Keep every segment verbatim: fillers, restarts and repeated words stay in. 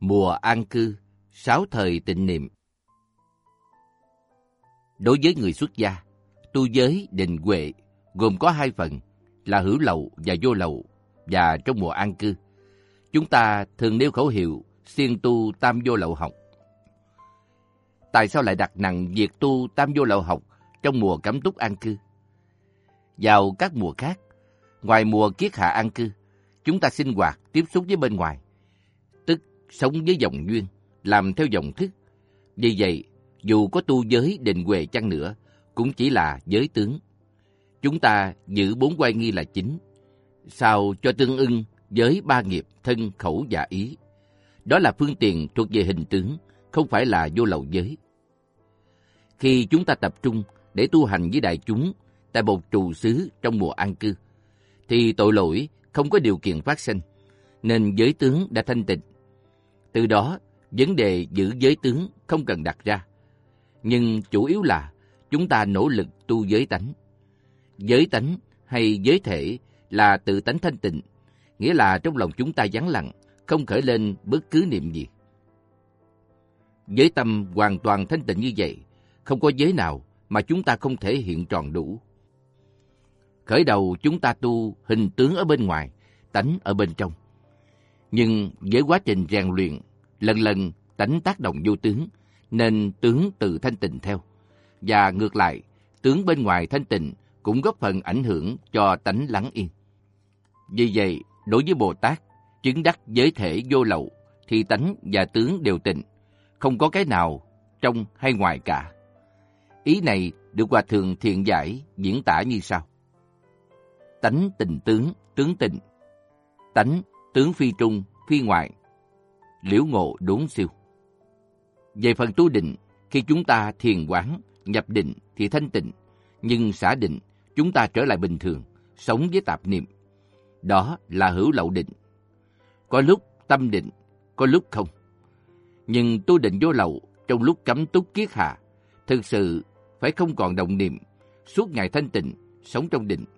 Mùa an cư, sáu thời tịnh niệm. Đối với người xuất gia, tu giới định huệ gồm có hai phần là hữu lậu và vô lậu, và trong mùa an cư, chúng ta thường nêu khẩu hiệu siêng tu tam vô lậu học. Tại sao lại đặt nặng việc tu tam vô lậu học trong mùa cấm túc an cư? Vào các mùa khác, ngoài mùa kiết hạ an cư, chúng ta sinh hoạt, tiếp xúc với bên ngoài, tức sống với dòng duyên, làm theo dòng thức. Vì vậy, dù có tu giới định huệ chăng nữa, cũng chỉ là giới tướng. Chúng ta giữ bốn oai nghi là chính, sao cho tương ưng với ba nghiệp thân, khẩu và ý. Đó là phương tiện thuộc về hình tướng, không phải là vô lậu giới. Khi chúng ta tập trung để tu hành với đại chúng tại một trù xứ trong mùa an cư, thì tội lỗi không có điều kiện phát sinh, nên giới tướng đã thanh tịnh. Từ đó, vấn đề giữ giới tướng không cần đặt ra. Nhưng chủ yếu là chúng ta nỗ lực tu giới tánh. Giới tánh hay giới thể là tự tánh thanh tịnh, nghĩa là trong lòng chúng ta vắng lặng, không khởi lên bất cứ niệm gì. Giới tâm hoàn toàn thanh tịnh như vậy, không có giới nào mà chúng ta không thể hiện tròn đủ. Khởi đầu chúng ta tu hình tướng ở bên ngoài, tánh ở bên trong. Nhưng với quá trình rèn luyện, lần lần tánh tác động vô tướng, nên tướng tự thanh tịnh theo. Và ngược lại, tướng bên ngoài thanh tịnh cũng góp phần ảnh hưởng cho tánh lắng yên. Vì vậy, đối với Bồ Tát, chứng đắc giới thể vô lậu, thì tánh và tướng đều tịnh, không có cái nào trong hay ngoài cả. Ý này được Hòa Thượng Thiện Giải diễn tả như sau. Tánh tịnh tướng, tướng tịnh. Tánh, tướng phi trung, phi ngoại. Liễu ngộ đốn siêu. Về phần tu định, khi chúng ta thiền quán, nhập định thì thanh tịnh, nhưng xả định, chúng ta trở lại bình thường, sống với tạp niệm. Đó là hữu lậu định. Có lúc tâm định, có lúc không. Nhưng tu định vô lậu trong lúc cấm túc kiết hạ, thực sự phải không còn động niệm, suốt ngày thanh tịnh, sống trong định.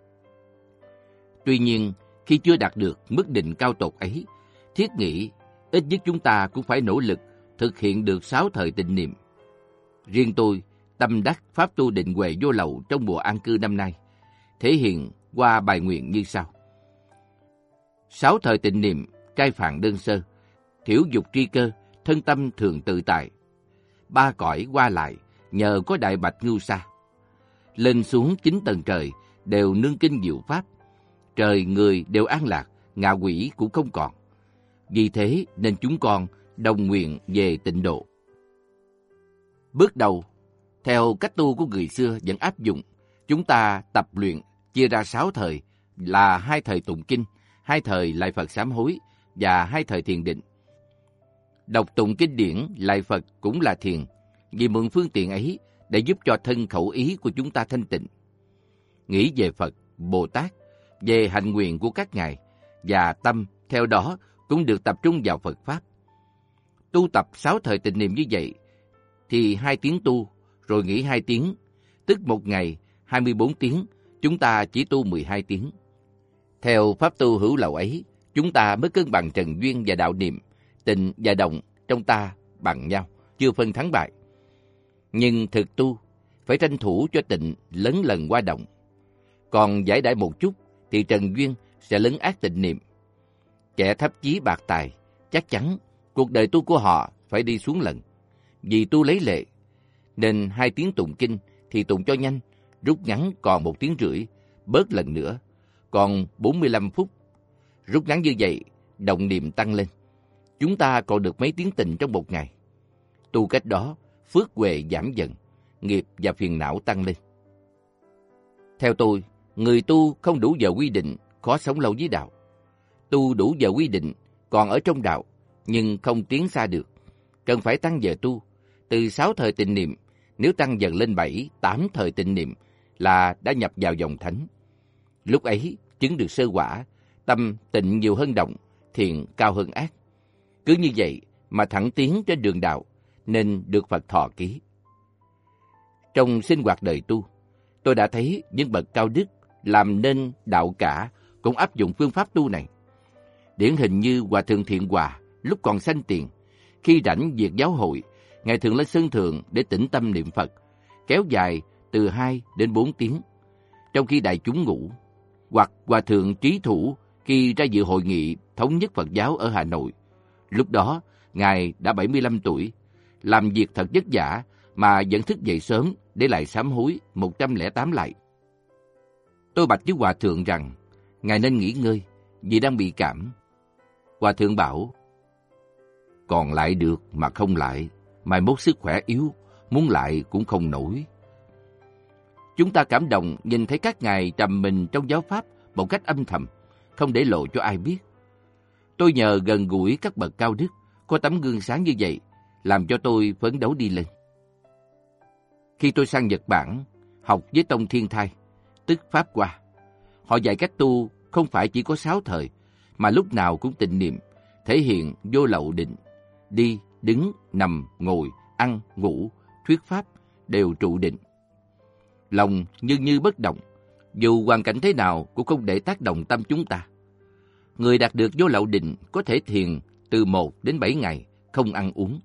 Tuy nhiên, khi chưa đạt được mức định cao tột ấy, thiết nghĩ ít nhất chúng ta cũng phải nỗ lực thực hiện được sáu thời tịnh niệm. Riêng tôi, tâm đắc pháp tu định huệ vô lậu trong mùa an cư năm nay, thể hiện qua bài nguyện như sau. Sáu thời tịnh niệm, trai phạn đơn sơ, thiểu dục tri cơ, thân tâm thường tự tại. Ba cõi qua lại, nhờ có đại bạch ngưu sa. Lên xuống chín tầng trời, đều nương kinh diệu pháp. Trời người đều an lạc, ngạ quỷ cũng không còn. Vì thế nên chúng con đồng nguyện về tịnh độ. Bước đầu, theo cách tu của người xưa vẫn áp dụng, chúng ta tập luyện chia ra sáu thời là hai thời tụng kinh, hai thời lại Phật sám hối và hai thời thiền định. Đọc tụng kinh điển lại Phật cũng là thiền, vì mượn phương tiện ấy để giúp cho thân khẩu ý của chúng ta thanh tịnh. Nghĩ về Phật, Bồ Tát, về hạnh nguyện của các ngài, và tâm theo đó cũng được tập trung vào Phật Pháp. Tu tập sáu thời tịnh niệm như vậy, thì hai tiếng tu, rồi nghỉ hai tiếng, tức một ngày hai mươi bốn tiếng, chúng ta chỉ tu mười hai tiếng. Theo pháp tu hữu lậu ấy, chúng ta mới cân bằng trần duyên và đạo niệm, tịnh và động trong ta bằng nhau, chưa phân thắng bại. Nhưng thực tu, phải tranh thủ cho tịnh lấn lần qua động. Còn giải đãi một chút, thì trần duyên sẽ lấn át tịnh niệm. Kẻ thấp chí bạc tài, chắc chắn cuộc đời tu của họ phải đi xuống lần. Vì tu lấy lệ, nên hai tiếng tụng kinh thì tụng cho nhanh, rút ngắn còn một tiếng rưỡi, bớt lần nữa, còn bốn mươi lăm phút. Rút ngắn như vậy, động niệm tăng lên. Chúng ta còn được mấy tiếng tịnh trong một ngày. Tu cách đó, phước huệ giảm dần, nghiệp và phiền não tăng lên. Theo tôi, người tu không đủ giờ quy định, khó sống lâu với đạo. Tu đủ giờ quy định, còn ở trong đạo, nhưng không tiến xa được. Cần phải tăng giờ tu, từ sáu thời tịnh niệm, nếu tăng dần lên bảy, tám thời tịnh niệm là đã nhập vào dòng thánh. Lúc ấy, chứng được sơ quả, tâm tịnh nhiều hơn động, thiện cao hơn ác. Cứ như vậy mà thẳng tiến trên đường đạo, nên được Phật thọ ký. Trong sinh hoạt đời tu, tôi đã thấy những bậc cao đức làm nên đạo cả cũng áp dụng phương pháp tu này. Điển hình như Hòa Thượng Thiện Hòa lúc còn sanh tiền, khi rảnh việc giáo hội, Ngài thường lên sân thượng để tĩnh tâm niệm Phật, kéo dài từ hai đến bốn tiếng, trong khi đại chúng ngủ. Hoặc Hòa thượng Trí Thủ khi ra dự hội nghị thống nhất Phật giáo ở Hà Nội. Lúc đó, Ngài đã bảy mươi lăm tuổi, làm việc thật vất vả mà vẫn thức dậy sớm để lại sám hối một trăm lẻ tám lại. Tôi bạch với Hòa thượng rằng, Ngài nên nghỉ ngơi vì đang bị cảm. Hòa thượng bảo, còn lại được mà không lại, mai mốt sức khỏe yếu, muốn lại cũng không nổi. Chúng ta cảm động nhìn thấy các ngài trầm mình trong giáo pháp một cách âm thầm, không để lộ cho ai biết. Tôi nhờ gần gũi các bậc cao đức, có tấm gương sáng như vậy, làm cho tôi phấn đấu đi lên. Khi tôi sang Nhật Bản, học với Tông Thiên Thai, tức Pháp Hoa, họ dạy cách tu không phải chỉ có sáu thời, mà lúc nào cũng tịnh niệm, thể hiện vô lậu định, đi, đứng, nằm, ngồi, ăn, ngủ, thuyết pháp đều trụ định. Lòng như như bất động, dù hoàn cảnh thế nào cũng không để tác động tâm chúng ta. Người đạt được vô lậu định có thể thiền từ một đến bảy ngày, không ăn uống.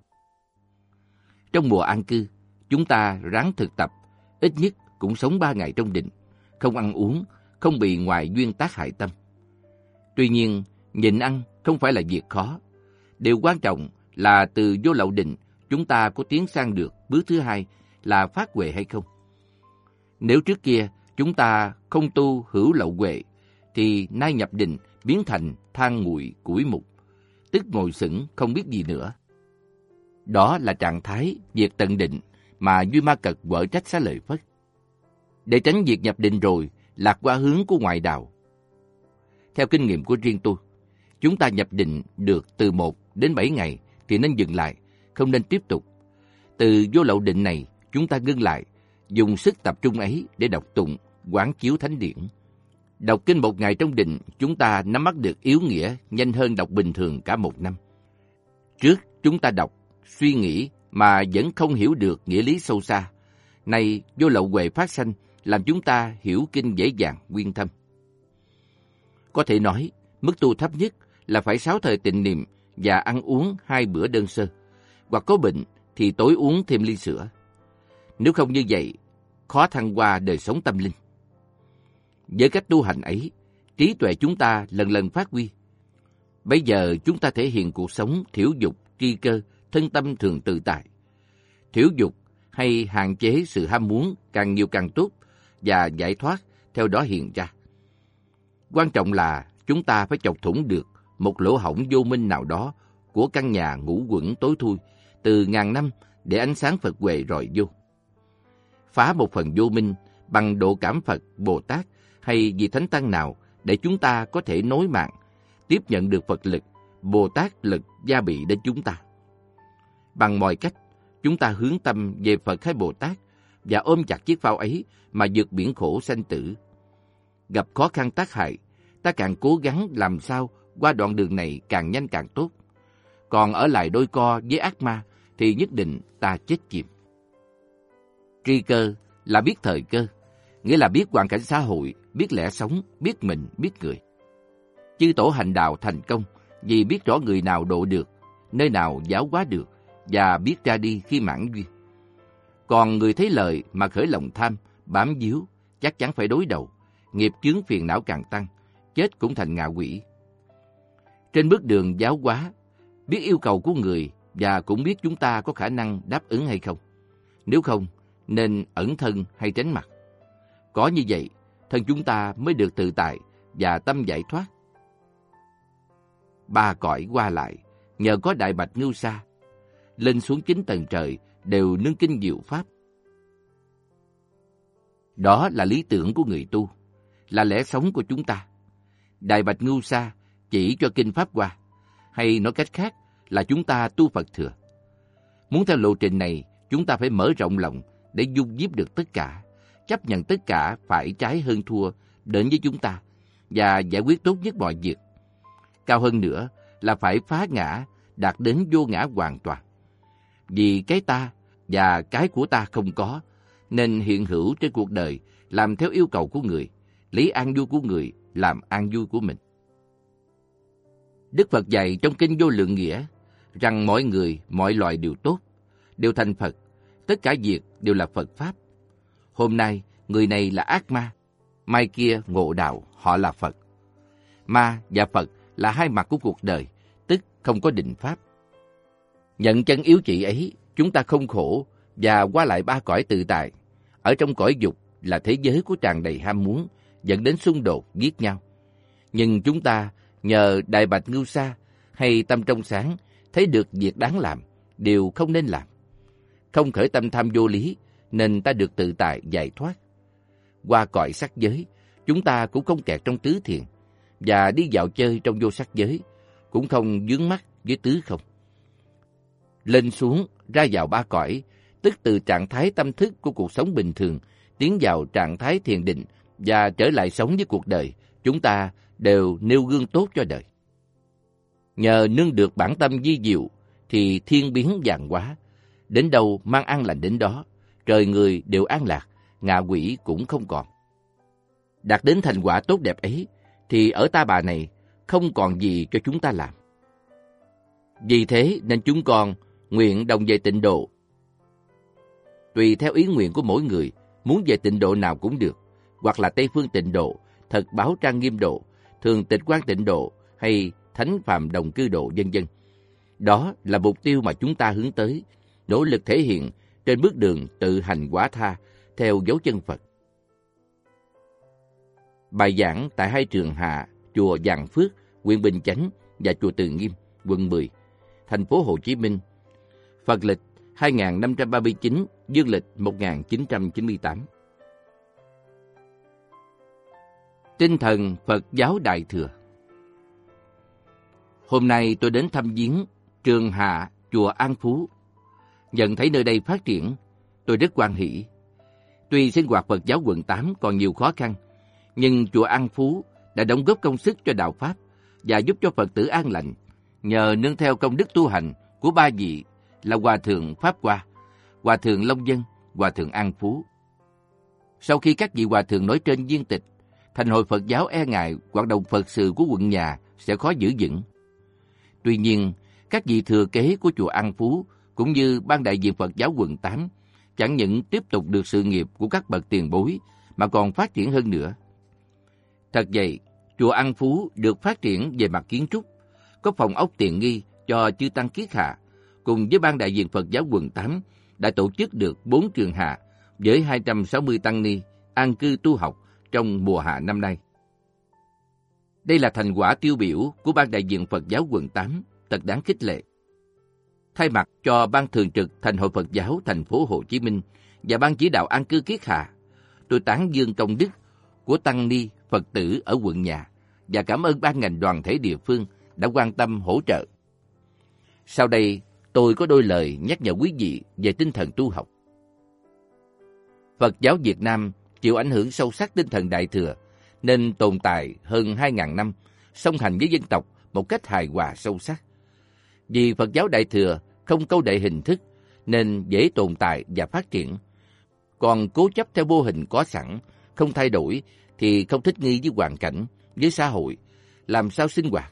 Trong mùa an cư, chúng ta ráng thực tập, ít nhất cũng sống ba ngày trong định, không ăn uống, không bị ngoại duyên tác hại tâm. Tuy nhiên, nhịn ăn không phải là việc khó. Điều quan trọng là từ vô lậu định, chúng ta có tiến sang được bước thứ hai là phát huệ hay không. Nếu trước kia chúng ta không tu hữu lậu huệ, thì nay nhập định biến thành than nguội củi mục, tức ngồi sững không biết gì nữa. Đó là trạng thái việc tận định mà Duy Ma Cật quở trách Xá Lợi Phất. Để tránh việc nhập định rồi lạc qua hướng của ngoại đạo. Theo kinh nghiệm của riêng tôi, chúng ta nhập định được từ một đến bảy ngày thì nên dừng lại, không nên tiếp tục. Từ vô lậu định này, chúng ta ngưng lại, dùng sức tập trung ấy để đọc tụng, quán chiếu thánh điển. Đọc kinh một ngày trong định, chúng ta nắm bắt được yếu nghĩa nhanh hơn đọc bình thường cả một năm. Trước, chúng ta đọc, suy nghĩ mà vẫn không hiểu được nghĩa lý sâu xa. Nay, vô lậu huệ phát sanh, làm chúng ta hiểu kinh dễ dàng, quyên thâm. Có thể nói, mức tu thấp nhất là phải sáu thời tịnh niệm và ăn uống hai bữa đơn sơ, hoặc có bệnh thì tối uống thêm ly sữa. Nếu không như vậy, khó thăng hoa đời sống tâm linh. Với cách tu hành ấy, trí tuệ chúng ta lần lần phát huy. Bây giờ chúng ta thể hiện cuộc sống thiểu dục, tri cơ, thân tâm thường tự tại. Thiểu dục hay hạn chế sự ham muốn càng nhiều càng tốt và giải thoát theo đó hiện ra. Quan trọng là chúng ta phải chọc thủng được một lỗ hổng vô minh nào đó của căn nhà ngũ quẩn tối thui từ ngàn năm để ánh sáng Phật huệ rọi vô. Phá một phần vô minh bằng độ cảm Phật, Bồ Tát hay vị Thánh Tăng nào để chúng ta có thể nối mạng, tiếp nhận được Phật lực, Bồ Tát lực gia bị đến chúng ta. Bằng mọi cách, chúng ta hướng tâm về Phật hay Bồ Tát và ôm chặt chiếc phao ấy mà vượt biển khổ sanh tử. Gặp khó khăn tác hại, ta càng cố gắng làm sao qua đoạn đường này càng nhanh càng tốt. Còn ở lại đôi co với ác ma thì nhất định ta chết chìm. Tri cơ là biết thời cơ, nghĩa là biết hoàn cảnh xã hội, biết lẽ sống, biết mình, biết người. Chư tổ hành đạo thành công vì biết rõ người nào độ được, nơi nào giáo hóa được và biết ra đi khi mãn duyên. Còn người thấy lợi mà khởi lòng tham, bám víu, chắc chắn phải đối đầu, nghiệp chướng phiền não càng tăng, chết cũng thành ngạ quỷ. Trên bước đường giáo hóa, biết yêu cầu của người và cũng biết chúng ta có khả năng đáp ứng hay không. Nếu không, nên ẩn thân hay tránh mặt. Có như vậy, thân chúng ta mới được tự tại và tâm giải thoát. Ba cõi qua lại, nhờ có Đại Bạch Ngưu Sa, lên xuống chín tầng trời đều nương kinh diệu pháp. Đó là lý tưởng của người tu, là lẽ sống của chúng ta. Đại Bạch Ngưu Sa chỉ cho kinh Pháp Hoa, hay nói cách khác là chúng ta tu Phật thừa. Muốn theo lộ trình này, chúng ta phải mở rộng lòng để dung nhiếp được tất cả, chấp nhận tất cả phải trái hơn thua đến với chúng ta và giải quyết tốt nhất mọi việc. Cao hơn nữa là phải phá ngã, đạt đến vô ngã hoàn toàn. Vì cái ta và cái của ta không có, nên hiện hữu trên cuộc đời làm theo yêu cầu của người, lấy an vui của người làm an vui của mình. Đức Phật dạy trong kinh Vô Lượng Nghĩa, rằng mọi người, mọi loài đều tốt, đều thành Phật, tất cả việc đều là Phật Pháp. Hôm nay, người này là ác ma, mai kia ngộ đạo, họ là Phật. Ma và Phật là hai mặt của cuộc đời, tức không có định pháp. Nhận chân yếu trị ấy, chúng ta không khổ và qua lại ba cõi tự tại. Ở trong cõi dục là thế giới của tràn đầy ham muốn, dẫn đến xung đột, giết nhau. Nhưng chúng ta nhờ Đại Bạch Ngưu Sa hay tâm trong sáng, thấy được việc đáng làm, điều không nên làm. Không khởi tâm tham vô lý, nên ta được tự tại, giải thoát. Qua cõi sắc giới, chúng ta cũng không kẹt trong tứ thiền, và đi dạo chơi trong vô sắc giới, cũng không vướng mắc với tứ không. Lên xuống, ra vào ba cõi, tức từ trạng thái tâm thức của cuộc sống bình thường, tiến vào trạng thái thiền định và trở lại sống với cuộc đời, chúng ta đều nêu gương tốt cho đời. Nhờ nương được bản tâm di diệu, thì thiên biến vạn hóa. Đến đâu mang an lành đến đó, trời người đều an lạc, ngạ quỷ cũng không còn. Đạt đến thành quả tốt đẹp ấy, thì ở Ta Bà này không còn gì cho chúng ta làm. Vì thế nên chúng con nguyện đồng về tịnh độ. Tùy theo ý nguyện của mỗi người, muốn về tịnh độ nào cũng được, hoặc là Tây Phương Tịnh Độ, Thật Báo Trang Nghiêm Độ, Thường Tịch Quan Tịnh Độ hay Thánh Phàm Đồng Cư Độ, vân vân. Đó là mục tiêu mà chúng ta hướng tới, nỗ lực thể hiện trên bước đường tự hành quả tha theo dấu chân Phật. Bài giảng tại hai trường Hạ, chùa Vạn Phước, huyện Bình Chánh và chùa Từ Nghiêm, quận mười, thành phố Hồ Chí Minh. Phật lịch hai nghìn năm trăm ba mươi chín, dương lịch một nghìn chín trăm chín mươi tám. Tinh thần Phật giáo Đại Thừa. Hôm nay tôi đến thăm viếng trường Hạ, chùa An Phú. Nhận thấy nơi đây phát triển, tôi rất hoan hỷ. Tuy sinh hoạt Phật giáo quận tám còn nhiều khó khăn, nhưng chùa An Phú đã đóng góp công sức cho đạo Pháp và giúp cho Phật tử an lành, nhờ nương theo công đức tu hành của ba vị là Hòa Thượng Pháp Hoa, Hòa Thượng Long Dân, Hòa Thượng An Phú. Sau khi các vị Hòa Thượng nói trên viên tịch, Thành hội Phật giáo e ngại hoạt động Phật sự của quận nhà sẽ khó giữ vững. Tuy nhiên, các vị thừa kế của chùa An Phú cũng như ban đại diện Phật giáo quận tám chẳng những tiếp tục được sự nghiệp của các bậc tiền bối mà còn phát triển hơn nữa. Thật vậy, chùa An Phú được phát triển về mặt kiến trúc, có phòng ốc tiện nghi cho chư tăng kiết hạ, cùng với ban đại diện Phật giáo quận tám đã tổ chức được bốn trường hạ với hai trăm sáu mươi tăng ni an cư tu học trong mùa hạ năm nay. Đây là thành quả tiêu biểu của ban đại diện Phật giáo quận tám, thật đáng khích lệ. Thay mặt cho ban thường trực Thành hội Phật giáo thành phố Hồ Chí Minh và ban chỉ đạo an cư kiết hạ, tôi tán dương công đức của tăng ni Phật tử ở quận nhà và cảm ơn ban ngành đoàn thể địa phương đã quan tâm hỗ trợ. Sau đây, tôi có đôi lời nhắc nhở quý vị về tinh thần tu học. Phật giáo Việt Nam chịu ảnh hưởng sâu sắc tinh thần Đại Thừa, nên tồn tại hơn hai nghìn năm, song hành với dân tộc một cách hài hòa sâu sắc. Vì Phật giáo Đại Thừa không câu nệ hình thức, nên dễ tồn tại và phát triển. Còn cố chấp theo mô hình có sẵn, không thay đổi, thì không thích nghi với hoàn cảnh, với xã hội, làm sao sinh hoạt.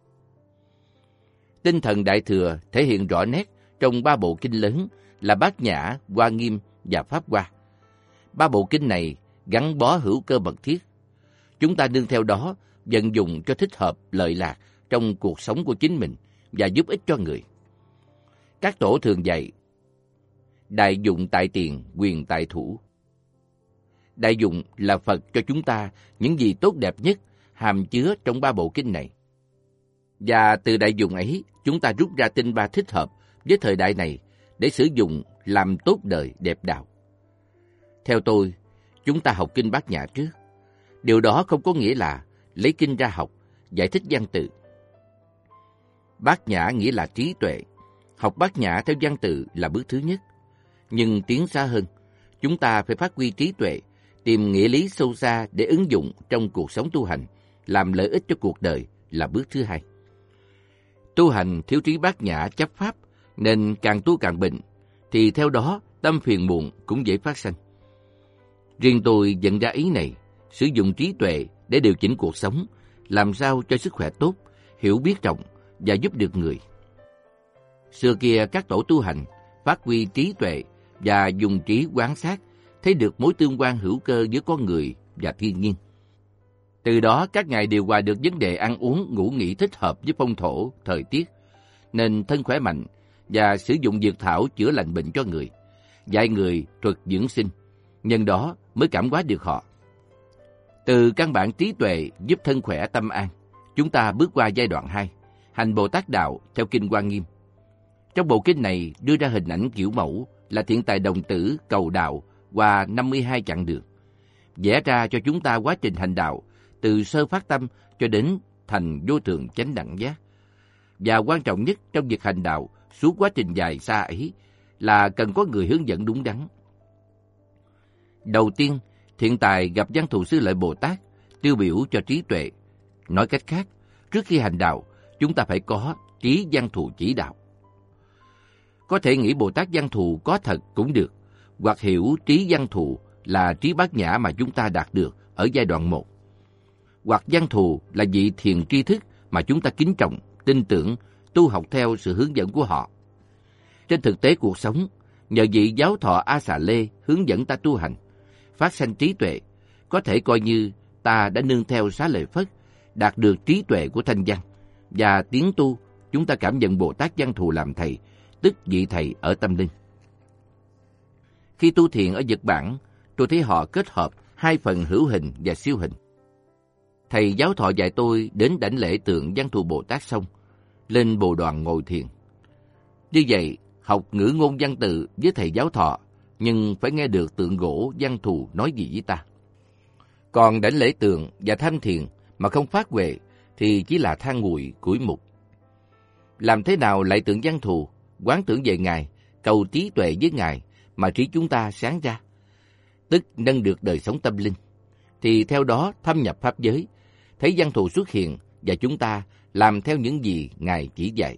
Tinh thần Đại Thừa thể hiện rõ nét trong ba bộ kinh lớn là Bát Nhã, Hoa Nghiêm và Pháp Hoa. Ba bộ kinh này gắn bó hữu cơ mật thiết. Chúng ta nương theo đó, vận dụng cho thích hợp lợi lạc trong cuộc sống của chính mình và giúp ích cho người. Các tổ thường dạy, đại dụng tại tiền, quyền tại thủ. Đại dụng là Phật cho chúng ta những gì tốt đẹp nhất hàm chứa trong ba bộ kinh này. Và từ đại dụng ấy, chúng ta rút ra tinh ba thích hợp với thời đại này để sử dụng làm tốt đời đẹp đạo. Theo tôi, chúng ta học kinh Bát Nhã trước. Điều đó không có nghĩa là lấy kinh ra học, giải thích văn tự. Bát Nhã nghĩa là trí tuệ. Học Bát Nhã theo văn tự là bước thứ nhất. Nhưng tiến xa hơn, chúng ta phải phát huy trí tuệ, tìm nghĩa lý sâu xa để ứng dụng trong cuộc sống tu hành, làm lợi ích cho cuộc đời là bước thứ hai. Tu hành thiếu trí Bát Nhã chấp pháp, nên càng tu càng bệnh, thì theo đó tâm phiền muộn cũng dễ phát sanh. Riêng tôi nhận ra ý này, sử dụng trí tuệ để điều chỉnh cuộc sống, làm sao cho sức khỏe tốt, hiểu biết rộng và giúp được người. Xưa kia các tổ tu hành phát huy trí tuệ và dùng trí quan sát, thấy được mối tương quan hữu cơ giữa con người và thiên nhiên. Từ đó các ngài điều hòa được vấn đề ăn uống, ngủ nghỉ thích hợp với phong thổ, thời tiết, nên thân khỏe mạnh và sử dụng dược thảo chữa lành bệnh cho người, dạy người thuật dưỡng sinh, nhân đó mới cảm hóa được họ. Từ căn bản trí tuệ giúp thân khỏe tâm an, chúng ta bước qua giai đoạn hai, hành Bồ Tát Đạo theo Kinh Hoa Nghiêm. Trong bộ kinh này đưa ra hình ảnh kiểu mẫu là thiện tài đồng tử cầu đạo qua năm mươi hai chặng đường, vẽ ra cho chúng ta quá trình hành đạo từ sơ phát tâm cho đến thành vô thượng chánh đẳng giác. Và quan trọng nhất trong việc hành đạo suốt quá trình dài xa ấy là cần có người hướng dẫn đúng đắn. Đầu tiên, thiện tài gặp Văn Thù Sư Lợi Bồ Tát, tiêu biểu cho trí tuệ. Nói cách khác, trước khi hành đạo, chúng ta phải có trí Văn Thù chỉ đạo. Có thể nghĩ Bồ Tát Văn Thù có thật cũng được, hoặc hiểu trí Văn Thù là trí bát nhã mà chúng ta đạt được ở giai đoạn một. Hoặc Văn Thù là vị thiền tri thức mà chúng ta kính trọng, tin tưởng, tu học theo sự hướng dẫn của họ. Trên thực tế cuộc sống, nhờ vị giáo thọ A Xà Lê hướng dẫn ta tu hành, phát sanh trí tuệ, có thể coi như ta đã nương theo Xá Lợi Phất, đạt được trí tuệ của Thanh Văn, và tiến tu, chúng ta cảm nhận Bồ Tát Văn Thù làm thầy, tức vị thầy ở tâm linh. Khi tu thiền ở Nhật Bản, tôi thấy họ kết hợp hai phần hữu hình và siêu hình. Thầy giáo thọ dạy tôi đến đảnh lễ tượng Văn Thù Bồ Tát xong, lên bồ đoàn ngồi thiền. Như vậy, học ngữ ngôn văn tự với thầy giáo thọ, nhưng phải nghe được tượng gỗ Văn Thù nói gì với ta. Còn đảnh lễ tượng và tham thiền mà không phát huệ thì chỉ là than nguội củi mục. Làm thế nào lại tượng Văn Thù, quán tưởng về Ngài, cầu trí tuệ với Ngài mà trí chúng ta sáng ra, tức nâng được đời sống tâm linh, thì theo đó thâm nhập pháp giới, thấy Văn Thù xuất hiện và chúng ta làm theo những gì Ngài chỉ dạy.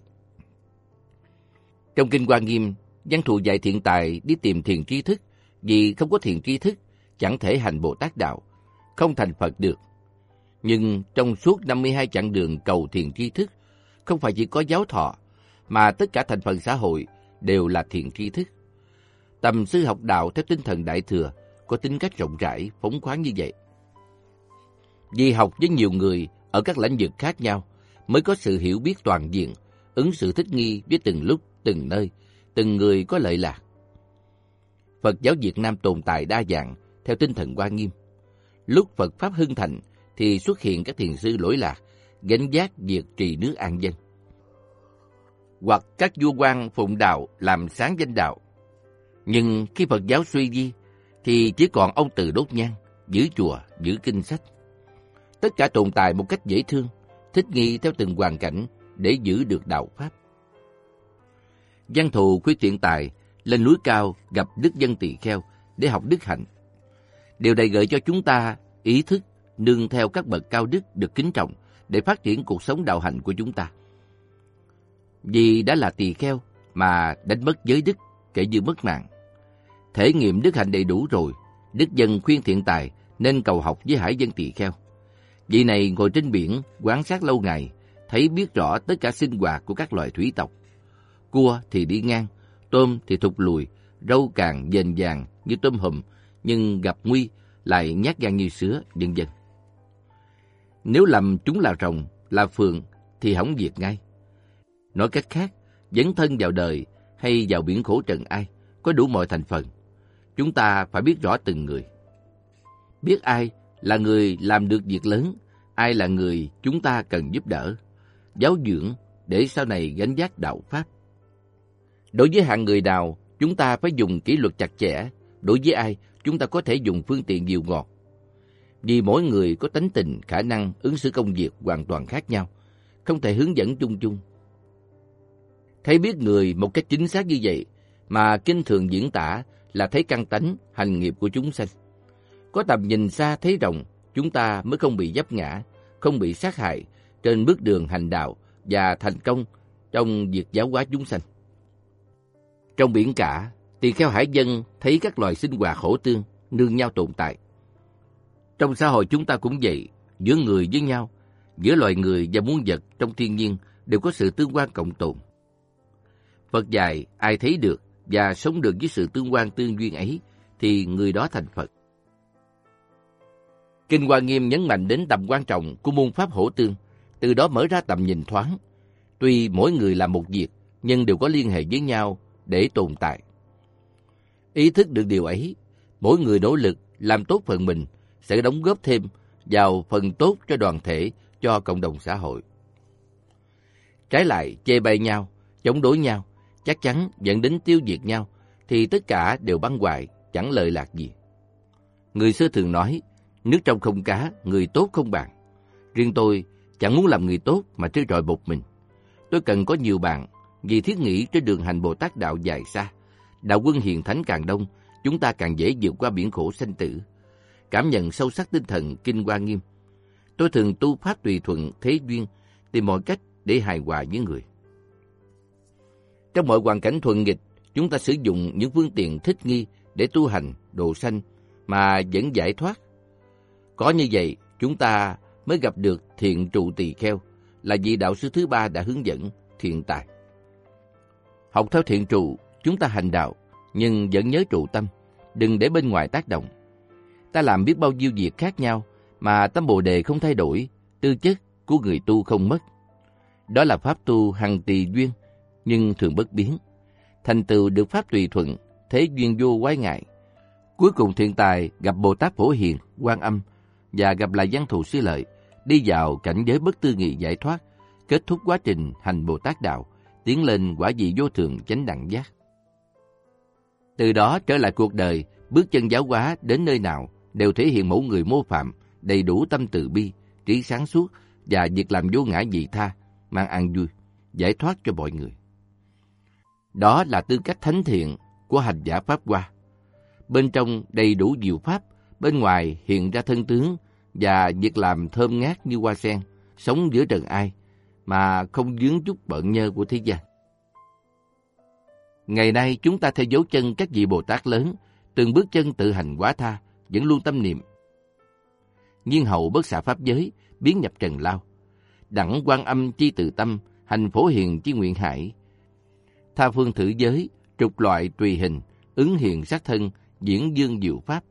Trong Kinh Hoa Nghiêm, Văn Thù dạy thiện tài đi tìm thiền tri thức, vì không có thiền tri thức chẳng thể hành Bồ Tát Đạo, không thành Phật được. Nhưng trong suốt năm mươi hai chặng đường cầu thiền tri thức, không phải chỉ có giáo thọ, mà tất cả thành phần xã hội đều là thiền tri thức. Tầm sư học đạo theo tinh thần Đại Thừa có tính cách rộng rãi, phóng khoáng như vậy. Vì học với nhiều người ở các lĩnh vực khác nhau mới có sự hiểu biết toàn diện, ứng xử thích nghi với từng lúc, từng nơi, từng người có lợi lạc. Phật giáo Việt Nam tồn tại đa dạng theo tinh thần Hoa Nghiêm. Lúc Phật Pháp hưng thịnh thì xuất hiện các thiền sư lỗi lạc, gánh vác việc trì nước an dân. Hoặc các vua quan phụng đạo làm sáng danh đạo. Nhưng khi Phật giáo suy di thì chỉ còn ông Từ đốt nhang, giữ chùa, giữ kinh sách. Tất cả tồn tại một cách dễ thương, thích nghi theo từng hoàn cảnh để giữ được đạo Pháp. Văn Thù khuyết thiện tài lên núi cao gặp Đức Dân Tỳ Kheo để học đức hạnh. Điều này gợi cho chúng ta ý thức nương theo các bậc cao đức được kính trọng để phát triển cuộc sống đạo hạnh của chúng ta. Vì đã là tỳ kheo mà đánh mất giới đức kể như mất mạng. Thể nghiệm đức hạnh đầy đủ rồi, Đức Dân khuyên thiện tài nên cầu học với Hải Dân Tỳ Kheo. Vị này ngồi trên biển quan sát lâu ngày, thấy biết rõ tất cả sinh hoạt của các loài thủy tộc. Cua thì đi ngang, tôm thì thụt lùi, râu càng dền vàng như tôm hùm, nhưng gặp nguy lại nhát gan như sứa, vân vân. Nếu lầm chúng là rồng, là phượng thì hỏng việc ngay. Nói cách khác, dấn thân vào đời hay vào biển khổ trần ai, có đủ mọi thành phần. Chúng ta phải biết rõ từng người. Biết ai là người làm được việc lớn, ai là người chúng ta cần giúp đỡ, giáo dưỡng để sau này gánh vác đạo Pháp. Đối với hạng người nào, chúng ta phải dùng kỷ luật chặt chẽ. Đối với ai, chúng ta có thể dùng phương tiện dịu ngọt. Vì mỗi người có tánh tình, khả năng, ứng xử công việc hoàn toàn khác nhau, không thể hướng dẫn chung chung. Thấy biết người một cách chính xác như vậy, mà kinh thường diễn tả là thấy căn tánh, hành nghiệp của chúng sanh. Có tầm nhìn xa thấy rộng, chúng ta mới không bị vấp ngã, không bị sát hại trên bước đường hành đạo và thành công trong việc giáo hóa chúng sanh. Trong biển cả, tỳ kheo Hải Dân thấy các loài sinh hoạt khổ tương, nương nhau tồn tại. Trong xã hội chúng ta cũng vậy, giữa người với nhau, giữa loài người và muôn vật trong thiên nhiên đều có sự tương quan cộng tồn. Phật dạy ai thấy được và sống được với sự tương quan tương duyên ấy thì người đó thành Phật. Kinh Hoa Nghiêm nhấn mạnh đến tầm quan trọng của môn pháp hỗ tương, từ đó mở ra tầm nhìn thoáng. Tuy mỗi người làm một việc, nhưng đều có liên hệ với nhau để tồn tại. Ý thức được điều ấy, mỗi người nỗ lực làm tốt phần mình sẽ đóng góp thêm vào phần tốt cho đoàn thể, cho cộng đồng xã hội. Trái lại, chê bai nhau, chống đối nhau, chắc chắn dẫn đến tiêu diệt nhau, thì tất cả đều băng hoại, chẳng lợi lạc gì. Người xưa thường nói, nước trong không cá, người tốt không bạn. Riêng tôi chẳng muốn làm người tốt mà trơ trọi một mình. Tôi cần có nhiều bạn, vì thiết nghĩ trên đường hành Bồ Tát đạo dài xa, đạo quân hiền thánh càng đông, chúng ta càng dễ vượt qua biển khổ sanh tử. Cảm nhận sâu sắc tinh thần Kinh Hoa Nghiêm, tôi thường tu pháp tùy thuận thế duyên, tìm mọi cách để hài hòa với người. Trong mọi hoàn cảnh thuận nghịch, chúng ta sử dụng những phương tiện thích nghi để tu hành, độ sanh mà vẫn giải thoát. Có như vậy, chúng ta mới gặp được Thiện Trụ Tỳ Kheo, là vị đạo sư thứ ba đã hướng dẫn thiện tài. Học theo Thiện Trụ, chúng ta hành đạo, nhưng vẫn nhớ trụ tâm, đừng để bên ngoài tác động. Ta làm biết bao nhiêu việc khác nhau, mà tâm Bồ Đề không thay đổi, tư chất của người tu không mất. Đó là pháp tu hằng tùy duyên, nhưng thường bất biến. Thành tựu được pháp tùy thuận, thế duyên vô quái ngại. Cuối cùng thiện tài gặp Bồ Tát Phổ Hiền, Quan Âm và gặp lại Văn Thù Sư Lợi, đi vào cảnh giới bất tư nghị giải thoát, kết thúc quá trình hành Bồ Tát đạo, tiến lên quả vị vô thượng chánh đẳng giác. Từ đó trở lại cuộc đời, bước chân giáo hóa đến nơi nào đều thể hiện mẫu người mô phạm, đầy đủ tâm từ bi, trí sáng suốt và việc làm vô ngã vị tha, mang an vui, giải thoát cho mọi người. Đó là tư cách thánh thiện của hành giả Pháp Hoa. Bên trong đầy đủ diệu pháp, bên ngoài hiện ra thân tướng và việc làm thơm ngát như hoa sen, sống giữa trần ai mà không vướng chút bợn nhơ của thế gian. Ngày nay chúng ta theo dấu chân các vị Bồ Tát lớn, từng bước chân tự hành hóa tha, vẫn luôn tâm niệm nhiên hậu bất xả pháp giới, biến nhập trần lao. Đẳng Quan Âm chi từ tâm, hành Phổ Hiền chi nguyện hải. Tha phương thử giới, trục loại tùy hình, ứng hiện sát thân, diễn dương diệu pháp.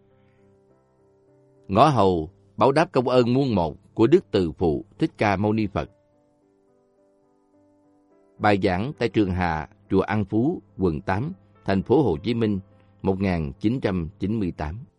Ngõ hầu báo đáp công ơn muôn một của Đức Từ Phụ Thích Ca Mâu Ni Phật. Bài giảng tại Trường Hà, chùa An Phú, quận tám, thành phố Hồ Chí Minh, một nghìn chín trăm chín mươi tám.